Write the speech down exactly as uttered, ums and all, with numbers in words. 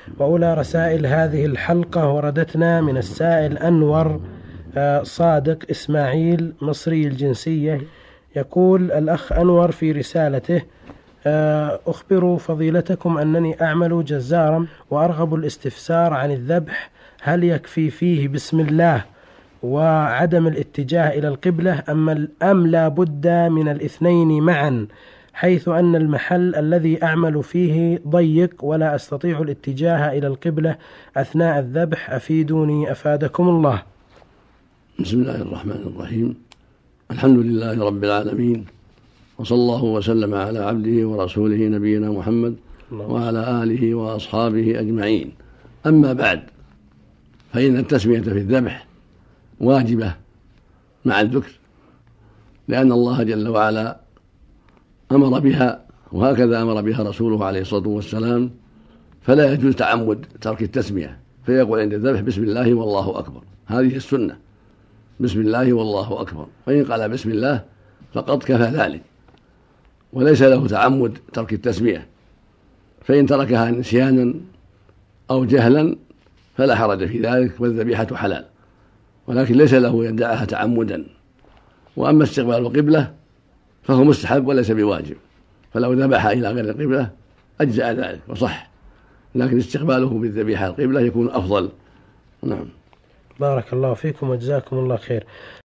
وأولى رسائل هذه الحلقة وردتنا من السائل أنور صادق إسماعيل مصري الجنسية. يقول الأخ أنور في رسالته: أخبر فضيلتكم أنني أعمل جزارا وأرغب الاستفسار عن الذبح، هل يكفي فيه بسم الله وعدم الاتجاه إلى القبلة أم لا بد من الاثنين معا، حيث أن المحل الذي أعمل فيه ضيق ولا أستطيع الاتجاه إلى القبلة أثناء الذبح، أفيدوني أفادكم الله. بسم الله الرحمن الرحيم، الحمد لله رب العالمين، وصلى الله وسلم على عبده ورسوله نبينا محمد وعلى آله وأصحابه أجمعين. أما بعد، فإن التسمية في الذبح واجبة مع الذكر، لأن الله جل وعلا أمر بها، وهكذا أمر بها رسوله عليه الصلاة والسلام، فلا يجوز تعمد ترك التسمية، فيقول عند الذبح بسم الله والله أكبر، هذه السنة، بسم الله والله أكبر، وإن قال بسم الله فقد كفى ذلك، وليس له تعمد ترك التسمية، فإن تركها نسيانا أو جهلا فلا حرج في ذلك، والذبيحة حلال، ولكن ليس له يدعها تعمدا. وأما استقبال القبلة فهو مستحب وليس بواجب، فلو ذبح إلى غير القبلة أجزأ ذلك وصح، لكن استقباله بالذبيحة القبلة يكون أفضل. نعم. بارك الله فيكم وجزاكم الله خير.